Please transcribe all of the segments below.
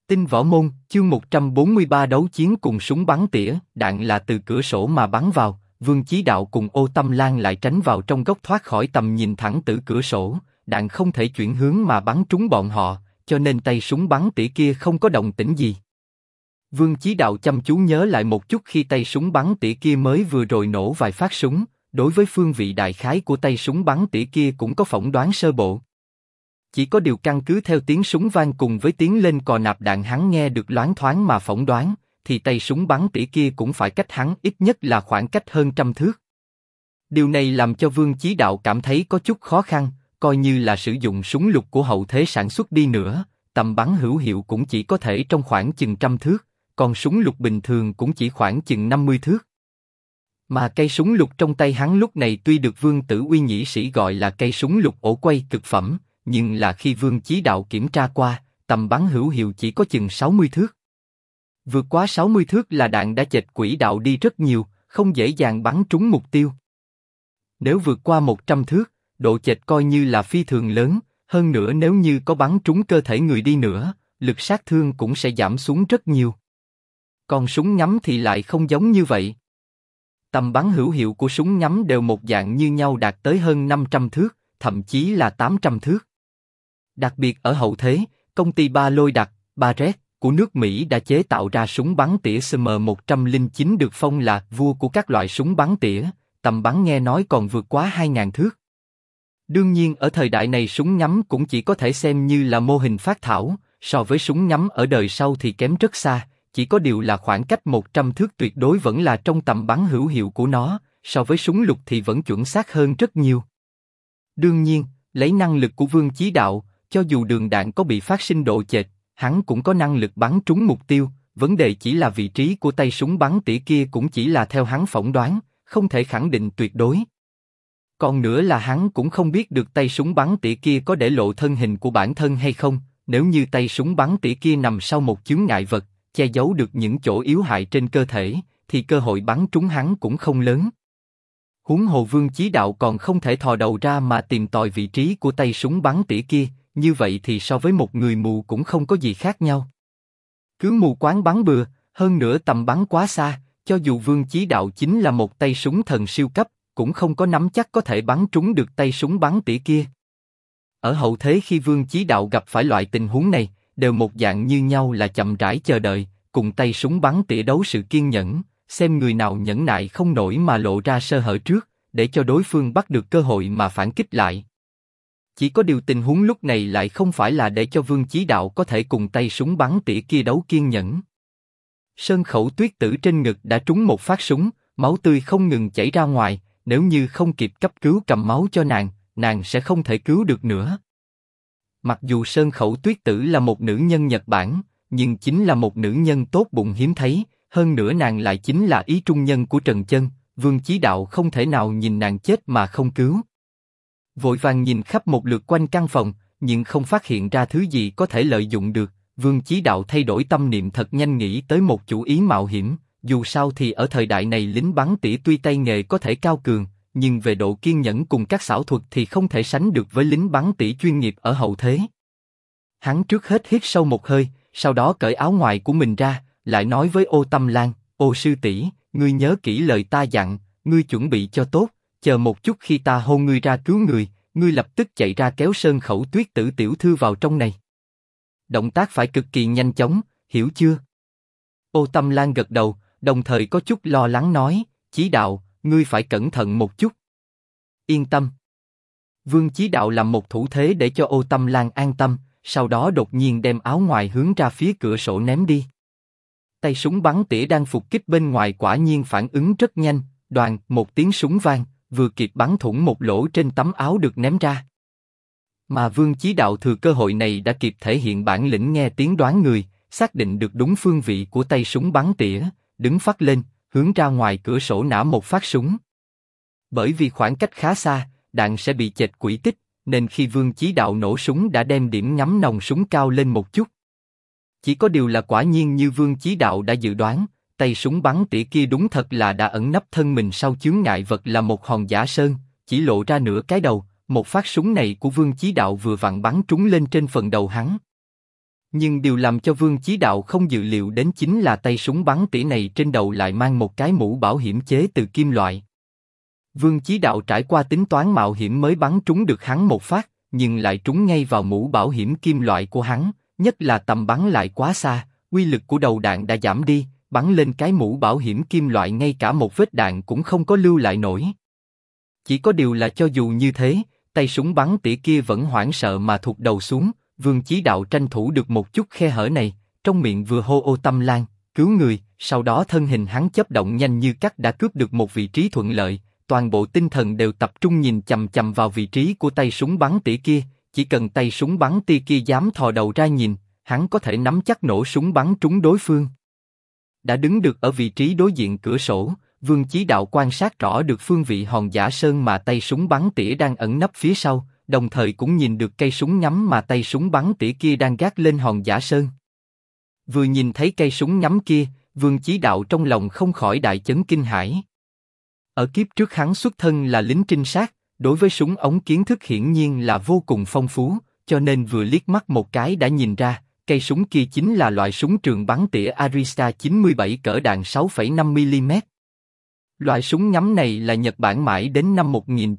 Tinh võ môn, chương 143 đấu chiến cùng súng bắn tỉa, đạn là từ cửa sổ mà bắn vào, Vương Chí Đạo cùng Ô Tâm Lan lại tránh vào trong góc thoát khỏi tầm nhìn thẳng từ cửa sổ, đạn không thể chuyển hướng mà bắn trúng bọn họ, cho nên tay súng bắn tỉa kia không có động tĩnh gì. Vương Chí Đạo chăm chú nhớ lại một chút khi tay súng bắn tỉa kia mới vừa rồi nổ vài phát súng, đối với phương vị đại khái của tay súng bắn tỉa kia cũng có phỏng đoán sơ bộ. Chỉ có điều căn cứ theo tiếng súng vang cùng với tiếng lên cò nạp đạn hắn nghe được loáng thoáng mà phỏng đoán, thì tay súng bắn tỉa kia cũng phải cách hắn ít nhất là khoảng cách hơn 100 thước. Điều này làm cho Vương Chí Đạo cảm thấy có chút khó khăn, coi như là sử dụng súng lục của hậu thế sản xuất đi nữa, tầm bắn hữu hiệu cũng chỉ có thể trong khoảng chừng 100 thước, còn súng lục bình thường cũng chỉ khoảng chừng 50 thước. Mà cây súng lục trong tay hắn lúc này tuy được Vương Tử Uy nhĩ sĩ gọi là cây súng lục ổ quay cực phẩm, nhưng là khi Vương Chí Đạo kiểm tra qua, tầm bắn hữu hiệu chỉ có chừng 60 thước. Vượt quá 60 thước là đạn đã chệch quỹ đạo đi rất nhiều, không dễ dàng bắn trúng mục tiêu. Nếu vượt qua 100 thước, độ chệch coi như là phi thường lớn, hơn nữa nếu như có bắn trúng cơ thể người đi nữa, lực sát thương cũng sẽ giảm xuống rất nhiều. Còn súng ngắm thì lại không giống như vậy. Tầm bắn hữu hiệu của súng ngắm đều một dạng như nhau đạt tới hơn 500 thước, thậm chí là 800 thước. Đặc biệt ở hậu thế, công ty Ba Lôi Đặc, Barrett của nước Mỹ đã chế tạo ra súng bắn tỉa SM-109 được phong là vua của các loại súng bắn tỉa, tầm bắn nghe nói còn vượt quá 2.000 thước. Đương nhiên ở thời đại này súng ngắm cũng chỉ có thể xem như là mô hình phác thảo, so với súng ngắm ở đời sau thì kém rất xa, chỉ có điều là khoảng cách 100 thước tuyệt đối vẫn là trong tầm bắn hữu hiệu của nó, so với súng lục thì vẫn chuẩn xác hơn rất nhiều. Đương nhiên, lấy năng lực của Vương Chí Đạo, cho dù đường đạn có bị phát sinh độ chệch, hắn cũng có năng lực bắn trúng mục tiêu, vấn đề chỉ là vị trí của tay súng bắn tỉa kia cũng chỉ là theo hắn phỏng đoán, không thể khẳng định tuyệt đối. Còn nữa là hắn cũng không biết được tay súng bắn tỉa kia có để lộ thân hình của bản thân hay không, nếu như tay súng bắn tỉa kia nằm sau một chướng ngại vật, che giấu được những chỗ yếu hại trên cơ thể, thì cơ hội bắn trúng hắn cũng không lớn. Huống hồ Vương Chí Đạo còn không thể thò đầu ra mà tìm tòi vị trí của tay súng bắn tỉa kia, như vậy thì so với một người mù cũng không có gì khác nhau. Cứ mù quáng bắn bừa, hơn nữa tầm bắn quá xa, cho dù Vương Chí Đạo chính là một tay súng thần siêu cấp, cũng không có nắm chắc có thể bắn trúng được tay súng bắn tỉa kia. Ở hậu thế khi Vương Chí Đạo gặp phải loại tình huống này, đều một dạng như nhau là chậm rãi chờ đợi, cùng tay súng bắn tỉa đấu sự kiên nhẫn, xem người nào nhẫn nại không nổi mà lộ ra sơ hở trước, để cho đối phương bắt được cơ hội mà phản kích lại. Chỉ có điều tình huống lúc này lại không phải là để cho Vương Chí Đạo có thể cùng tay súng bắn tỉa kia đấu kiên nhẫn. Sơn Khẩu Tuyết Tử trên ngực đã trúng một phát súng, máu tươi không ngừng chảy ra ngoài, nếu như không kịp cấp cứu cầm máu cho nàng sẽ không thể cứu được nữa. Mặc dù Sơn Khẩu Tuyết Tử là một nữ nhân Nhật Bản, nhưng chính là một nữ nhân tốt bụng hiếm thấy, hơn nữa nàng lại chính là ý trung nhân của Trần Chân, Vương Chí Đạo không thể nào nhìn nàng chết mà không cứu. Vội vàng nhìn khắp một lượt quanh căn phòng, nhưng không phát hiện ra thứ gì có thể lợi dụng được. Vương Chí Đạo thay đổi tâm niệm thật nhanh nghĩ tới một chủ ý mạo hiểm. Dù sao thì ở thời đại này lính bắn tỉa tuy tay nghề có thể cao cường, nhưng về độ kiên nhẫn cùng các xảo thuật thì không thể sánh được với lính bắn tỉa chuyên nghiệp ở hậu thế. Hắn trước hết hít sâu một hơi, sau đó cởi áo ngoài của mình ra, lại nói với Ô Tâm Lan: Ô sư tỷ, ngươi nhớ kỹ lời ta dặn, ngươi chuẩn bị cho tốt. Chờ một chút khi ta hô ngươi ra cứu người, ngươi lập tức chạy ra kéo Sơn Khẩu Tuyết Tử tiểu thư vào trong này. Động tác phải cực kỳ nhanh chóng, hiểu chưa? Ô Tâm Lan gật đầu, đồng thời có chút lo lắng nói: Chí Đạo, ngươi phải cẩn thận một chút. Yên tâm. Vương Chí Đạo làm một thủ thế để cho Ô Tâm Lan an tâm, sau đó đột nhiên đem áo ngoài hướng ra phía cửa sổ ném đi. Tay súng bắn tỉa đang phục kích bên ngoài quả nhiên phản ứng rất nhanh, đoàn một tiếng súng vang, vừa kịp bắn thủng một lỗ trên tấm áo được ném ra. Mà Vương Chí Đạo thừa cơ hội này đã kịp thể hiện bản lĩnh nghe tiếng đoán người, xác định được đúng phương vị của tay súng bắn tỉa, đứng phắt lên, hướng ra ngoài cửa sổ nã một phát súng. Bởi vì khoảng cách khá xa, đạn sẽ bị chệch quỹ tích, nên khi Vương Chí Đạo nổ súng đã đem điểm ngắm nòng súng cao lên một chút. Chỉ có điều là quả nhiên như Vương Chí Đạo đã dự đoán, tay súng bắn tỉa kia đúng thật là đã ẩn nấp thân mình sau chướng ngại vật là một hòn giả sơn, chỉ lộ ra nửa cái đầu. Một phát súng này của Vương Chí Đạo vừa vặn bắn trúng lên trên phần đầu hắn. Nhưng điều làm cho Vương Chí Đạo không dự liệu đến chính là tay súng bắn tỉa này trên đầu lại mang một cái mũ bảo hiểm chế từ kim loại. Vương Chí Đạo trải qua tính toán mạo hiểm mới bắn trúng được hắn một phát, nhưng lại trúng ngay vào mũ bảo hiểm kim loại của hắn, nhất là tầm bắn lại quá xa, uy lực của đầu đạn đã giảm đi, bắn lên cái mũ bảo hiểm kim loại ngay cả một vết đạn cũng không có lưu lại nổi. Chỉ có điều là cho dù như thế, tay súng bắn tỉa kia vẫn hoảng sợ mà thụt đầu xuống. Vương Chí Đạo tranh thủ được một chút khe hở này, trong miệng vừa hô Ô Tâm Lan, cứu người, sau đó thân hình hắn chớp động nhanh như cắt đã cướp được một vị trí thuận lợi, toàn bộ tinh thần đều tập trung nhìn chằm chằm vào vị trí của tay súng bắn tỉa kia, chỉ cần tay súng bắn tỉa kia dám thò đầu ra nhìn, hắn có thể nắm chắc nổ súng bắn trúng đối phương. Đã đứng được ở vị trí đối diện cửa sổ, Vương Chí Đạo quan sát rõ được phương vị hòn giả sơn mà tay súng bắn tỉa đang ẩn nấp phía sau, đồng thời cũng nhìn được cây súng nhắm mà tay súng bắn tỉa kia đang gác lên hòn giả sơn. Vừa nhìn thấy cây súng nhắm kia, Vương Chí Đạo trong lòng không khỏi đại chấn kinh hãi. Ở kiếp trước hắn xuất thân là lính trinh sát, đối với súng ống kiến thức hiển nhiên là vô cùng phong phú, cho nên vừa liếc mắt một cái đã nhìn ra, cây súng kia chính là loại súng trường bắn tỉa Arista 97 cỡ đạn 6,5mm. Loại súng nhắm này là Nhật Bản mãi đến năm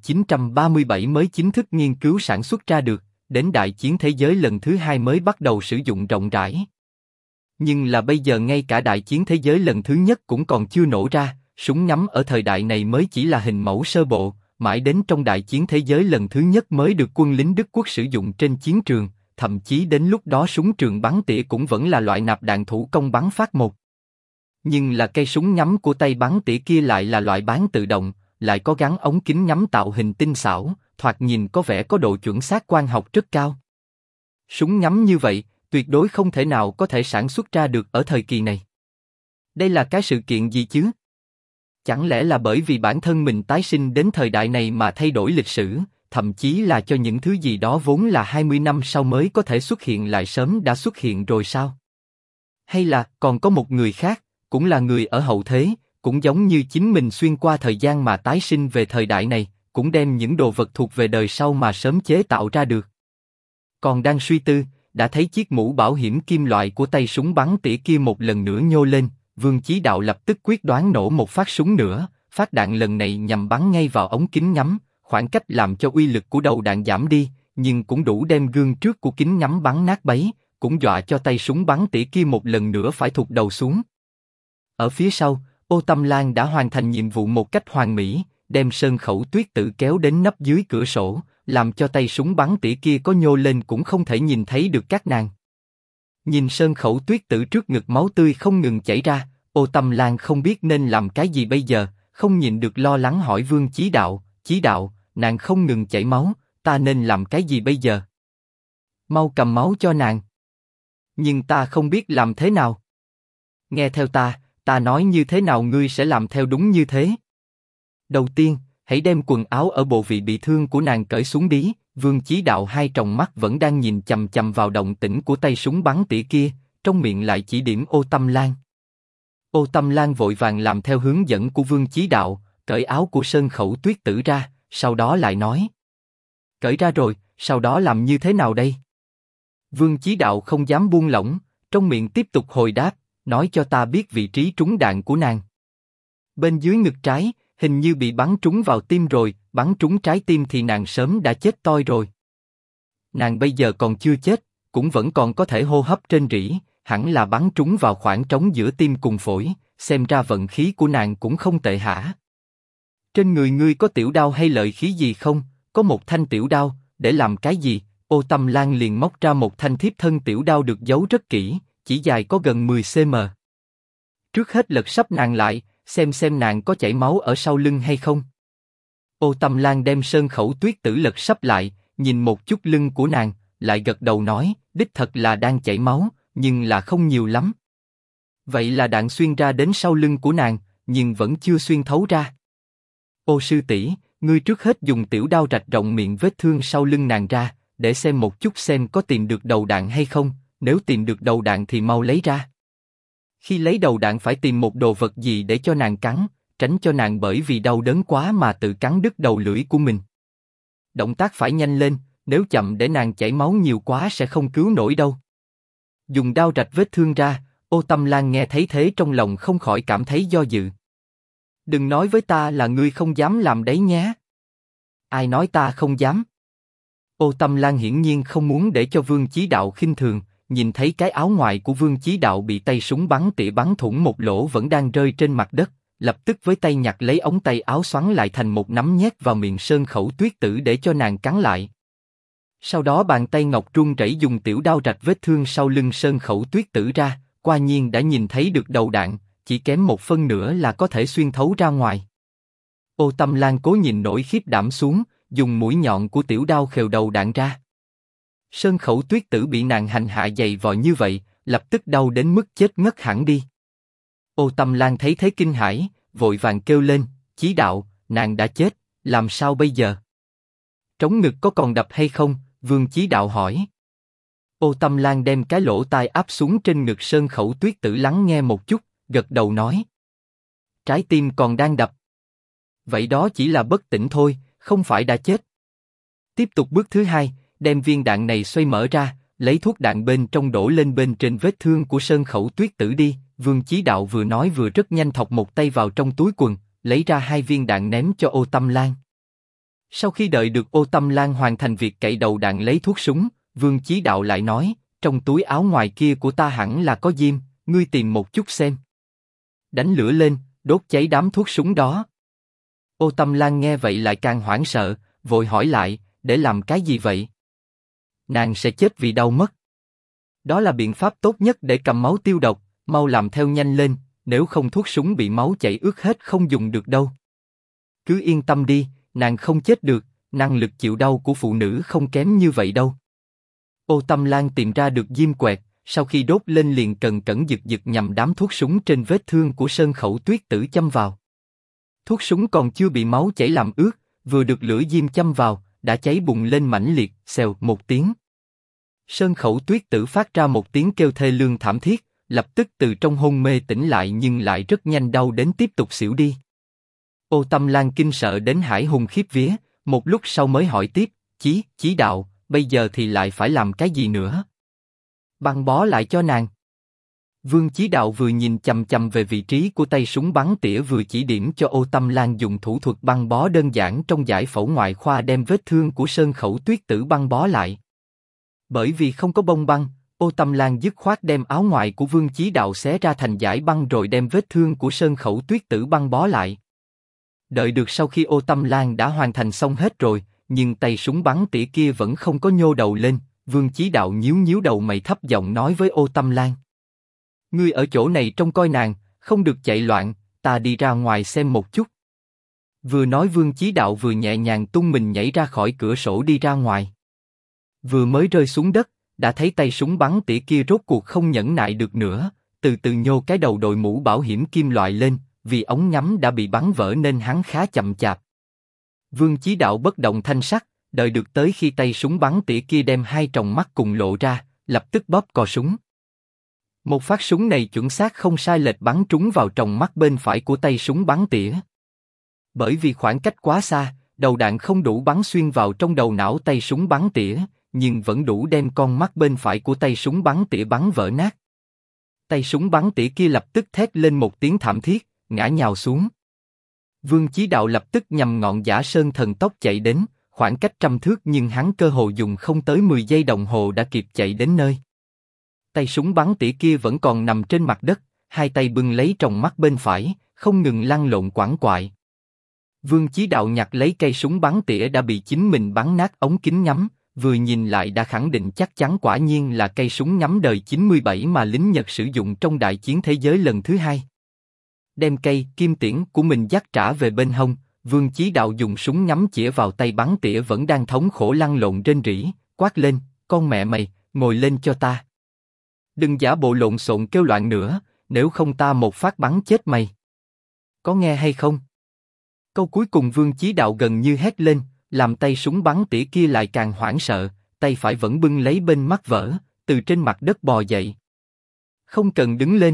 1937 mới chính thức nghiên cứu sản xuất ra được, đến Đại chiến thế giới lần thứ 2 mới bắt đầu sử dụng rộng rãi. Nhưng là bây giờ ngay cả Đại chiến thế giới lần thứ nhất cũng còn chưa nổ ra, súng nhắm ở thời đại này mới chỉ là hình mẫu sơ bộ, mãi đến trong Đại chiến thế giới lần thứ nhất mới được quân lính Đức Quốc sử dụng trên chiến trường, thậm chí đến lúc đó súng trường bắn tỉa cũng vẫn là loại nạp đạn thủ công bắn phát một. Nhưng là cây súng nhắm của tay bắn tỉa kia lại là loại bán tự động, lại có gắn ống kính nhắm tạo hình tinh xảo, thoạt nhìn có vẻ có độ chuẩn xác quang học rất cao. Súng nhắm như vậy, tuyệt đối không thể nào có thể sản xuất ra được ở thời kỳ này. Đây là cái sự kiện gì chứ? Chẳng lẽ là bởi vì bản thân mình tái sinh đến thời đại này mà thay đổi lịch sử, thậm chí là cho những thứ gì đó vốn là 20 năm sau mới có thể xuất hiện lại sớm đã xuất hiện rồi sao? Hay là còn có một người khác, cũng là người ở hậu thế, cũng giống như chính mình xuyên qua thời gian mà tái sinh về thời đại này, cũng đem những đồ vật thuộc về đời sau mà sớm chế tạo ra được. Còn đang suy tư, đã thấy chiếc mũ bảo hiểm kim loại của tay súng bắn tỉa kia một lần nữa nhô lên, Vương Chí Đạo lập tức quyết đoán nổ một phát súng nữa, phát đạn lần này nhằm bắn ngay vào ống kính ngắm, khoảng cách làm cho uy lực của đầu đạn giảm đi, nhưng cũng đủ đem gương trước của kính ngắm bắn nát bấy, cũng dọa cho tay súng bắn tỉa kia một lần nữa phải thụt đầu xuống. Ở phía sau, Ô Tâm Lan đã hoàn thành nhiệm vụ một cách hoàn mỹ, đem Sơn Khẩu Tuyết Tử kéo đến nấp dưới cửa sổ, làm cho tay súng bắn tỉa kia có nhô lên cũng không thể nhìn thấy được các nàng. Nhìn Sơn Khẩu Tuyết Tử trước ngực máu tươi không ngừng chảy ra, Ô Tâm Lan không biết nên làm cái gì bây giờ, không nhịn được lo lắng hỏi Vương Chí Đạo, nàng không ngừng chảy máu, ta nên làm cái gì bây giờ? Mau cầm máu cho nàng. Nhưng ta không biết làm thế nào. Nghe theo ta nói như thế nào ngươi sẽ làm theo đúng như thế. Đầu tiên, hãy đem quần áo ở bộ vị bị thương của nàng cởi xuống đi. Vương Chí Đạo hai tròng mắt vẫn đang nhìn chằm chằm vào động tĩnh của tay súng bắn tỉa kia, trong miệng lại chỉ điểm Ô Tâm Lan. Ô Tâm Lan vội vàng làm theo hướng dẫn của Vương Chí Đạo, cởi áo của Sơn Khẩu Tuyết Tử ra, sau đó lại nói: cởi ra rồi, sau đó làm như thế nào đây? Vương Chí Đạo không dám buông lỏng, trong miệng tiếp tục hồi đáp: nói cho ta biết vị trí trúng đạn của nàng. Bên dưới ngực trái, hình như bị bắn trúng vào tim rồi, bắn trúng trái tim thì nàng sớm đã chết toi rồi. Nàng bây giờ còn chưa chết, cũng vẫn còn có thể hô hấp trên rỉ, hẳn là bắn trúng vào khoảng trống giữa tim cùng phổi, xem ra vận khí của nàng cũng không tệ hả? Trên người ngươi có tiểu đao hay lợi khí gì không? Có một thanh tiểu đao, để làm cái gì? Ô Tâm Lan liền móc ra một thanh thiếp thân tiểu đao được giấu rất kỹ, chỉ dài có gần 10 cm. Trước hết lật sấp nàng lại, xem nàng có chảy máu ở sau lưng hay không. Ô Tâm Lan đem Sơn Khẩu Tuyết Tử lật sấp lại, nhìn một chút lưng của nàng, lại gật đầu nói: đích thật là đang chảy máu, nhưng là không nhiều lắm. Vậy là đạn xuyên ra đến sau lưng của nàng, nhưng vẫn chưa xuyên thấu ra. Ô sư tỷ, ngươi trước hết dùng tiểu đao rạch rộng miệng vết thương sau lưng nàng ra, để xem một chút xem có tìm được đầu đạn hay không. Nếu tìm được đầu đạn thì mau lấy ra. Khi lấy đầu đạn phải tìm một đồ vật gì để cho nàng cắn, tránh cho nàng bởi vì đau đớn quá mà tự cắn đứt đầu lưỡi của mình. Động tác phải nhanh lên, nếu chậm để nàng chảy máu nhiều quá sẽ không cứu nổi đâu. dùng đao rạch vết thương ra. Ô Tâm Lan nghe thấy thế trong lòng không khỏi cảm thấy do dự. Đừng nói với ta là ngươi không dám làm đấy nhé. Ai nói ta không dám? Ô Tâm Lan hiển nhiên không muốn để cho Vương Chí Đạo khinh thường, nhìn thấy cái áo ngoài của Vương Chí Đạo bị tay súng bắn tỉa bắn thủng một lỗ vẫn đang rơi trên mặt đất, lập tức với tay nhặt lấy ống tay áo xoắn lại thành một nắm nhét vào miệng Sơn Khẩu Tuyết Tử để cho nàng cắn lại. Sau đó bàn tay ngọc run rẩy dùng tiểu đao rạch vết thương sau lưng Sơn Khẩu Tuyết Tử ra, quả nhiên đã nhìn thấy được đầu đạn, chỉ kém 1/2 nữa là có thể xuyên thấu ra ngoài. Ô Tâm Lan cố nhìn nỗi khiếp đảm xuống, dùng mũi nhọn của tiểu đao khều đầu đạn ra. Sơn Khẩu Tuyết Tử bị nàng hành hạ dày vò như vậy, lập tức đau đến mức chết ngất hẳn đi. Ô Tâm Lan thấy thế kinh hãi, vội vàng kêu lên, Chí Đạo, nàng đã chết, làm sao bây giờ? Trống ngực có còn đập hay không? Vương Chí Đạo hỏi. Ô Tâm Lan đem cái lỗ tai áp xuống trên ngực Sơn Khẩu Tuyết Tử lắng nghe một chút, gật đầu nói. Trái tim còn đang đập. Vậy đó chỉ là bất tỉnh thôi, không phải đã chết. Tiếp tục bước thứ hai, đem viên đạn này xoay mở ra, lấy thuốc đạn bên trong đổ lên bên trên vết thương của Sơn Khẩu Tuyết Tử đi. Vương Chí Đạo vừa nói vừa rất nhanh thọc một tay vào trong túi quần, lấy ra 2 viên đạn ném cho Ô Tâm Lan. Sau khi đợi được Ô Tâm Lan hoàn thành việc cậy đầu đạn lấy thuốc súng, Vương Chí Đạo lại nói, trong túi áo ngoài kia của ta hẳn là có diêm, ngươi tìm một chút xem. Đánh lửa lên, đốt cháy đám thuốc súng đó. Ô Tâm Lan nghe vậy lại càng hoảng sợ, vội hỏi lại, để làm cái gì vậy? Nàng sẽ chết vì đau mất. Đó là biện pháp tốt nhất để cầm máu tiêu độc, mau làm theo nhanh lên, nếu không thuốc súng bị máu chảy ướt hết không dùng được đâu. Cứ yên tâm đi, nàng không chết được, năng lực chịu đau của phụ nữ không kém như vậy đâu. Ô Tâm Lan tìm ra được diêm quẹt, sau khi đốt lên liền cần cẩn giật giật nhằm đám thuốc súng trên vết thương của Sơn Khẩu Tuyết Tử châm vào. Thuốc súng còn chưa bị máu chảy làm ướt, vừa được lửa diêm châm vào, đã cháy bùng lên mãnh liệt, xèo một tiếng. Sơn Khẩu Tuyết Tử phát ra một tiếng kêu thê lương thảm thiết, lập tức từ trong hôn mê tỉnh lại nhưng lại rất nhanh đau đến tiếp tục xỉu đi. Ô Tâm Lan kinh sợ đến hải hùng khiếp vía, một lúc sau mới hỏi tiếp, Chí Đạo, bây giờ thì lại phải làm cái gì nữa? Băng bó lại cho nàng. Vương Chí Đạo vừa nhìn chằm chằm về vị trí của tay súng bắn tỉa vừa chỉ điểm cho Ô Tâm Lan dùng thủ thuật băng bó đơn giản trong giải phẫu ngoại khoa đem vết thương của Sơn Khẩu Tuyết Tử băng bó lại. Bởi vì không có bông băng, Ô Tâm Lan dứt khoát đem áo ngoài của Vương Chí Đạo xé ra thành dải băng rồi đem vết thương của Sơn Khẩu Tuyết Tử băng bó lại. Đợi được sau khi Ô Tâm Lan đã hoàn thành xong hết rồi, nhưng tay súng bắn tỉa kia vẫn không có nhô đầu lên. Vương Chí Đạo nhíu nhíu đầu mày thấp giọng nói với Ô Tâm Lan: ngươi ở chỗ này trông coi nàng, không được chạy loạn, ta đi ra ngoài xem một chút. Vừa nói Vương Chí Đạo vừa nhẹ nhàng tung mình nhảy ra khỏi cửa sổ đi ra ngoài. Vừa mới rơi xuống đất, đã thấy tay súng bắn tỉa kia rốt cuộc không nhẫn nại được nữa, từ từ nhô cái đầu đội mũ bảo hiểm kim loại lên, vì ống nhắm đã bị bắn vỡ nên hắn khá chậm chạp. Vương Chí Đạo bất động thanh sắc, đợi được tới khi tay súng bắn tỉa kia đem 2 tròng mắt cùng lộ ra, lập tức bóp cò súng. Một phát súng này chuẩn xác không sai lệch bắn trúng vào tròng mắt bên phải của tay súng bắn tỉa. Bởi vì khoảng cách quá xa, đầu đạn không đủ bắn xuyên vào trong đầu não tay súng bắn tỉa, nhưng vẫn đủ đem con mắt bên phải của tay súng bắn tỉa bắn vỡ nát. Tay súng bắn tỉa kia lập tức thét lên một tiếng thảm thiết, ngã nhào xuống. Vương Chí Đạo lập tức nhằm ngọn Giả Sơn Thần tốc chạy đến, khoảng cách 100 thước nhưng hắn cơ hồ dùng không tới 10 giây đồng hồ đã kịp chạy đến nơi. Tay súng bắn tỉa kia vẫn còn nằm trên mặt đất, 2 tay bưng lấy tròng mắt bên phải, không ngừng lăn lộn quằn quại. Vương Chí Đạo nhặt lấy cây súng bắn tỉa đã bị chính mình bắn nát ống kính ngắm, vừa nhìn lại đã khẳng định chắc chắn quả nhiên là cây súng ngắm đời 97 mà lính Nhật sử dụng trong đại chiến thế giới lần thứ 2. Đem cây kim tiễn của mình dắt trả về bên hông, Vương Chí Đạo dùng súng ngắm chĩa vào tay bắn tỉa vẫn đang thống khổ lăn lộn rên rỉ, quát lên: con mẹ mày, ngồi lên cho ta! Đừng giả bộ lộn xộn kêu loạn nữa, nếu không ta một phát bắn chết mày. Có nghe hay không? Câu cuối cùng Vương Chí Đạo gần như hét lên, làm tay súng bắn tỉa kia lại càng hoảng sợ, tay phải vẫn bưng lấy bên mắt vỡ, từ trên mặt đất bò dậy. Không cần đứng lên,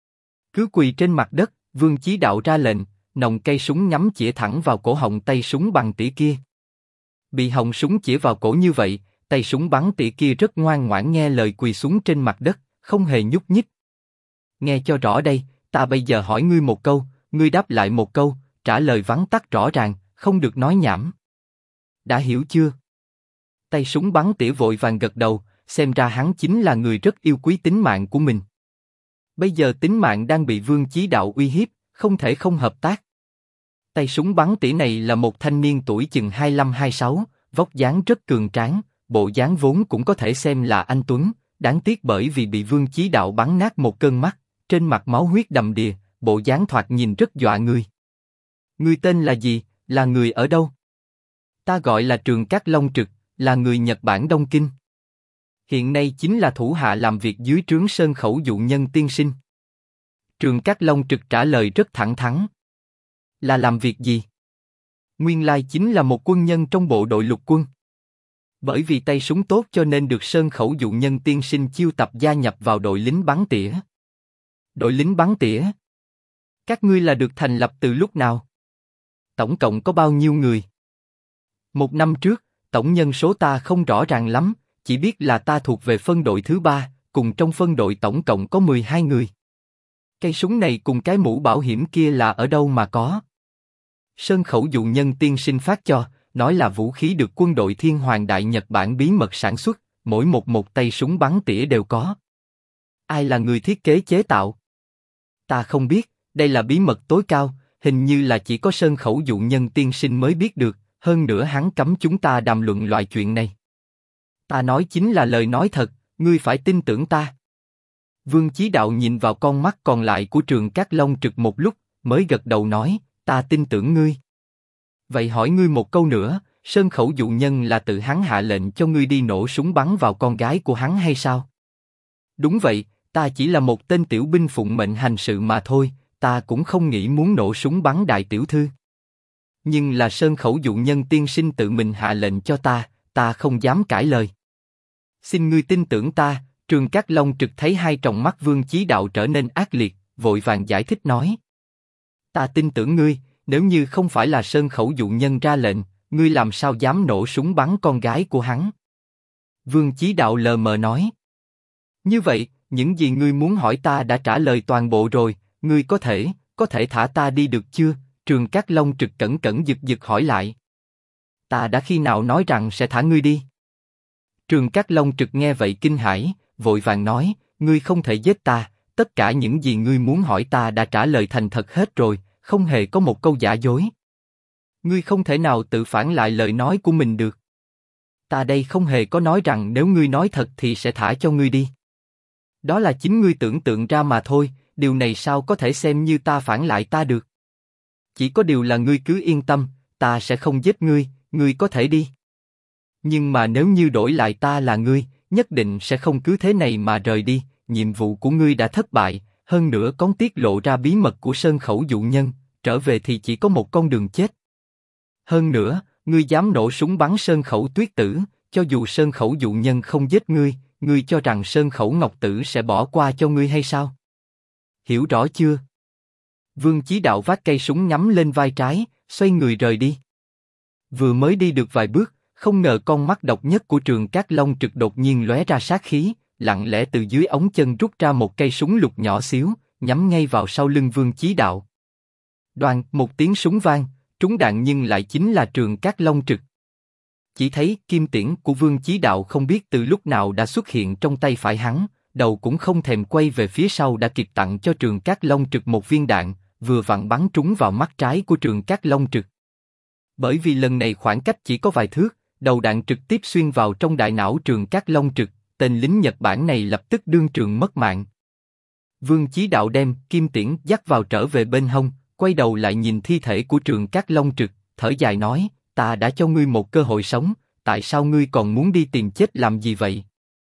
cứ quỳ trên mặt đất. Vương Chí Đạo ra lệnh, nòng cây súng nhắm chĩa thẳng vào cổ họng tay súng bằng tỉa kia. Bị họng súng chĩa vào cổ như vậy, tay súng bắn tỉa kia rất ngoan ngoãn nghe lời quỳ xuống trên mặt đất, không hề nhúc nhích. Nghe cho rõ đây, ta bây giờ hỏi ngươi một câu, ngươi đáp lại một câu, trả lời vắn tắt rõ ràng, không được nói nhảm. Đã hiểu chưa? Tay súng bắn tỉa vội vàng gật đầu, xem ra hắn chính là người rất yêu quý tính mạng của mình. Bây giờ tính mạng đang bị Vương Chí Đạo uy hiếp, không thể không hợp tác. Tay súng bắn tỉa này là một thanh niên tuổi chừng 25-26, vóc dáng rất cường tráng, bộ dáng vốn cũng có thể xem là anh tuấn, đáng tiếc bởi vì bị Vương Chí Đạo bắn nát một cơn mắt, trên mặt máu huyết đầm đìa, bộ dáng thoạt nhìn rất dọa người. Ngươi tên là gì, là người ở đâu? Ta gọi là Trường Cát Long Trực, là người Nhật Bản Đông Kinh. Hiện nay chính là thủ hạ làm việc dưới trướng Sơn Khẩu Dụ Nhân tiên sinh. Trường Cát Long Trực trả lời rất thẳng thắn. Là làm việc gì? Nguyên lai chính là một quân nhân trong bộ đội lục quân. Bởi vì tay súng tốt cho nên được Sơn Khẩu Dụ Nhân tiên sinh chiêu tập gia nhập vào đội lính bắn tỉa. Đội lính bắn tỉa? Các ngươi là được thành lập từ lúc nào? Tổng cộng có bao nhiêu người? Một năm trước, tổng nhân số ta không rõ ràng lắm, chỉ biết là ta thuộc về phân đội thứ 3, cùng trong phân đội tổng cộng có 12 người. Cây súng này cùng cái mũ bảo hiểm kia là ở đâu mà có? Sơn Khẩu Dụ Nhân tiên sinh phát cho, nói là vũ khí được quân đội Thiên Hoàng Đại Nhật Bản bí mật sản xuất, mỗi một tay súng bắn tỉa đều có. Ai là người thiết kế chế tạo? Ta không biết, đây là bí mật tối cao, hình như là chỉ có Sơn Khẩu Dụ Nhân tiên sinh mới biết được, hơn nữa hắn cấm chúng ta đàm luận loại chuyện này. Ta nói chính là lời nói thật, ngươi phải tin tưởng ta. Vương Chí Đạo nhìn vào con mắt còn lại của Trường Cát Long Trực một lúc, mới gật đầu nói, ta tin tưởng ngươi. Vậy hỏi ngươi một câu nữa, Sơn Khẩu Dụ Nhân là tự hắn hạ lệnh cho ngươi đi nổ súng bắn vào con gái của hắn hay sao? Đúng vậy, ta chỉ là một tên tiểu binh phụng mệnh hành sự mà thôi, ta cũng không nghĩ muốn nổ súng bắn đại tiểu thư. Nhưng là Sơn Khẩu Dụ Nhân tiên sinh tự mình hạ lệnh cho ta không dám cãi lời. Xin ngươi tin tưởng ta. Trường Cát Long Trực thấy hai tròng mắt Vương Chí Đạo trở nên ác liệt, vội vàng giải thích nói: Ta tin tưởng ngươi, nếu như không phải là Sơn Khẩu Dụ Nhân ra lệnh, ngươi làm sao dám nổ súng bắn con gái của hắn? Vương Chí Đạo lờ mờ nói: Như vậy, những gì ngươi muốn hỏi ta đã trả lời toàn bộ rồi, ngươi có thể thả ta đi được chưa? Trường Cát Long Trực cẩn cẩn giật giật hỏi lại. Ta đã khi nào nói rằng sẽ thả ngươi đi? Trường Cát Long Trực nghe vậy kinh hãi, vội vàng nói, ngươi không thể giết ta, tất cả những gì ngươi muốn hỏi ta đã trả lời thành thật hết rồi, không hề có một câu giả dối. Ngươi không thể nào tự phản lại lời nói của mình được. Ta đây không hề có nói rằng nếu ngươi nói thật thì sẽ thả cho ngươi đi. Đó là chính ngươi tưởng tượng ra mà thôi, điều này sao có thể xem như ta phản lại ta được. Chỉ có điều là ngươi cứ yên tâm, ta sẽ không giết ngươi, ngươi có thể đi. Nhưng mà nếu như đổi lại ta là ngươi, nhất định sẽ không cứ thế này mà rời đi, nhiệm vụ của ngươi đã thất bại, hơn nữa còn tiết lộ ra bí mật của Sơn Khẩu Dụ Nhân, trở về thì chỉ có một con đường chết. Hơn nữa, ngươi dám nổ súng bắn Sơn Khẩu Tuyết Tử, cho dù Sơn Khẩu Dụ Nhân không giết ngươi, ngươi cho rằng Sơn Khẩu Ngọc Tử sẽ bỏ qua cho ngươi hay sao? Hiểu rõ chưa? Vương Chí Đạo vác cây súng nhắm lên vai trái, xoay người rời đi. Vừa mới đi được vài bước, không ngờ con mắt độc nhất của Trường Cát Long Trực đột nhiên lóe ra sát khí, lặng lẽ từ dưới ống chân rút ra một cây súng lục nhỏ xíu, nhắm ngay vào sau lưng Vương Chí Đạo. Đoàng, một tiếng súng vang, trúng đạn nhưng lại chính là Trường Cát Long Trực. Chỉ thấy kim tiễn của Vương Chí Đạo không biết từ lúc nào đã xuất hiện trong tay phải hắn, đầu cũng không thèm quay về phía sau đã kịp tặng cho Trường Cát Long Trực một viên đạn, vừa vặn bắn trúng vào mắt trái của Trường Cát Long Trực. Bởi vì lần này khoảng cách chỉ có vài thước, đầu đạn trực tiếp xuyên vào trong đại não Trường Cát Long Trực, tên lính Nhật Bản này lập tức đương trường mất mạng. Vương Chí Đạo đem kim tiễn dắt vào trở về bên hông, quay đầu lại nhìn thi thể của Trường Cát Long Trực, thở dài nói, ta đã cho ngươi một cơ hội sống, tại sao ngươi còn muốn đi tìm chết làm gì vậy?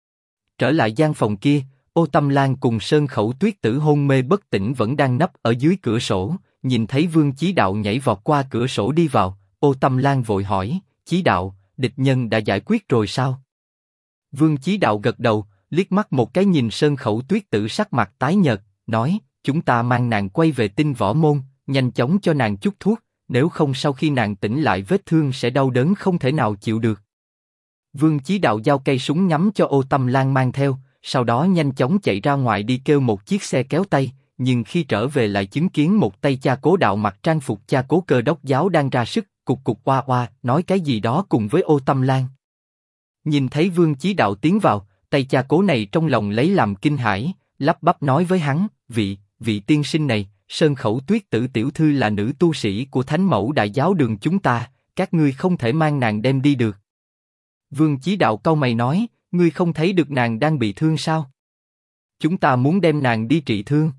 Trở lại gian phòng kia, Ô Tâm Lan cùng Sơn Khẩu Tuyết Tử hôn mê bất tỉnh vẫn đang nấp ở dưới cửa sổ, nhìn thấy Vương Chí Đạo nhảy vọt qua cửa sổ đi vào, Ô Tâm Lan vội hỏi, Chí Đạo, địch nhân đã giải quyết rồi sao? Vương Chí Đạo gật đầu, liếc mắt một cái nhìn Sơn Khẩu Tuyết Tử sắc mặt tái nhợt, nói, chúng ta mang nàng quay về Tinh Võ Môn, nhanh chóng cho nàng chút thuốc, nếu không sau khi nàng tỉnh lại vết thương sẽ đau đớn không thể nào chịu được. Vương Chí Đạo giao cây súng nhắm cho Ô Tâm Lan mang theo, sau đó nhanh chóng chạy ra ngoài đi kêu một chiếc xe kéo tay, nhưng khi trở về lại chứng kiến một tay cha cố đạo mặc trang phục cha cố Cơ Đốc giáo đang ra sức, cục cục oa oa, nói cái gì đó cùng với Ô Tâm Lan. Nhìn thấy Vương Chí Đạo tiến vào, tay cha cố này trong lòng lấy làm kinh hãi, lắp bắp nói với hắn, vị tiên sinh này, Sơn Khẩu Tuyết Tử tiểu thư là nữ tu sĩ của Thánh Mẫu Đại Giáo đường chúng ta, các ngươi không thể mang nàng đem đi được. Vương Chí Đạo cau mày nói, ngươi không thấy được nàng đang bị thương sao? Chúng ta muốn đem nàng đi trị thương.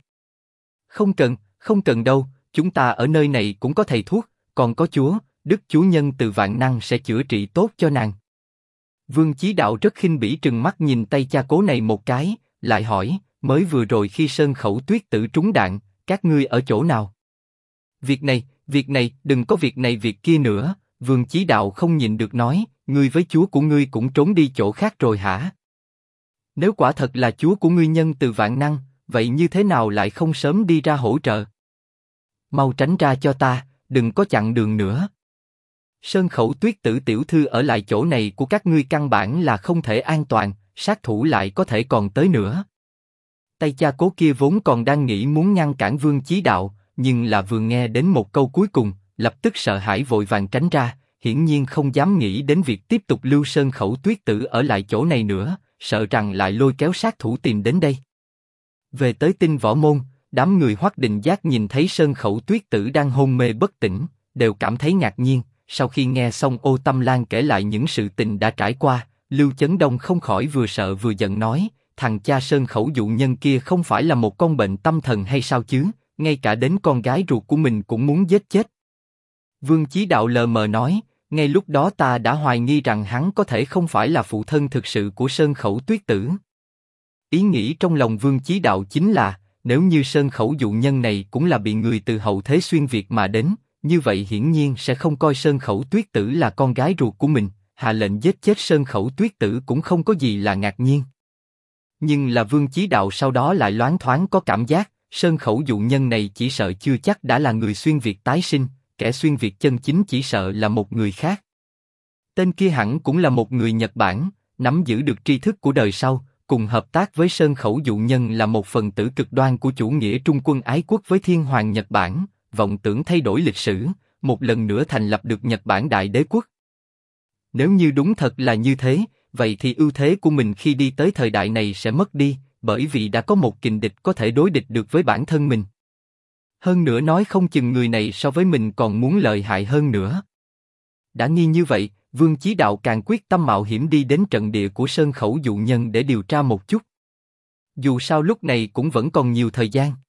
Không cần đâu, chúng ta ở nơi này cũng có thầy thuốc, còn có Chúa, Đức Chúa Nhân từ vạn năng sẽ chữa trị tốt cho nàng. Vương Chí Đạo rất khinh bỉ trừng mắt nhìn tay cha cố này một cái, lại hỏi, mới vừa rồi khi Sơn Khẩu Tuyết Tử trúng đạn, các ngươi ở chỗ nào? Việc này, đừng có việc này việc kia nữa, Vương Chí Đạo không nhịn được nói, ngươi với Chúa của ngươi cũng trốn đi chỗ khác rồi hả? Nếu quả thật là Chúa của ngươi nhân từ vạn năng, vậy như thế nào lại không sớm đi ra hỗ trợ? Mau tránh ra cho ta, đừng có chặn đường nữa. Sơn Khẩu Tuyết Tử tiểu thư ở lại chỗ này của các ngươi căn bản là không thể an toàn, sát thủ lại có thể còn tới nữa. Tay cha cố kia vốn còn đang nghĩ muốn ngăn cản Vương Chí Đạo, nhưng là vừa nghe đến một câu cuối cùng, lập tức sợ hãi vội vàng tránh ra, hiển nhiên không dám nghĩ đến việc tiếp tục lưu Sơn Khẩu Tuyết Tử ở lại chỗ này nữa, sợ rằng lại lôi kéo sát thủ tìm đến đây. Về tới Tinh Võ Môn, đám người Hoắc Định Giác nhìn thấy Sơn Khẩu Tuyết Tử đang hôn mê bất tỉnh, đều cảm thấy ngạc nhiên. Sau khi nghe xong Ô Tâm Lan kể lại những sự tình đã trải qua, Lưu Chấn Đông không khỏi vừa sợ vừa giận nói, thằng cha Sơn Khẩu dụ nhân kia không phải là một con bệnh tâm thần hay sao chứ, ngay cả đến con gái ruột của mình cũng muốn giết chết. Vương Chí Đạo lờ mờ nói, ngay lúc đó ta đã hoài nghi rằng hắn có thể không phải là phụ thân thực sự của Sơn Khẩu Tuyết Tử. Ý nghĩ trong lòng Vương Chí Đạo chính là, nếu như Sơn Khẩu dụ nhân này cũng là bị người từ hậu thế xuyên Việt mà đến, như vậy hiển nhiên sẽ không coi Sơn Khẩu Tuyết Tử là con gái ruột của mình, hạ lệnh giết chết Sơn Khẩu Tuyết Tử cũng không có gì là ngạc nhiên. Nhưng là Vương Chí Đạo sau đó lại loáng thoáng có cảm giác, Sơn Khẩu dụ nhân này chỉ sợ chưa chắc đã là người xuyên Việt tái sinh, kẻ xuyên Việt chân chính chỉ sợ là một người khác. Tên kia hẳn cũng là một người Nhật Bản, nắm giữ được tri thức của đời sau, cùng hợp tác với Sơn Khẩu dụ nhân là một phần tử cực đoan của chủ nghĩa trung quân ái quốc với Thiên Hoàng Nhật Bản, vọng tưởng thay đổi lịch sử, một lần nữa thành lập được Nhật Bản Đại Đế quốc. Nếu như đúng thật là như thế, vậy thì ưu thế của mình khi đi tới thời đại này sẽ mất đi, bởi vì đã có một kình địch có thể đối địch được với bản thân mình. Hơn nữa nói không chừng người này so với mình còn muốn lợi hại hơn nữa. Đã nghi như vậy, Vương Chí Đạo càng quyết tâm mạo hiểm đi đến trận địa của Sơn Khẩu dụ nhân để điều tra một chút. Dù sao lúc này cũng vẫn còn nhiều thời gian.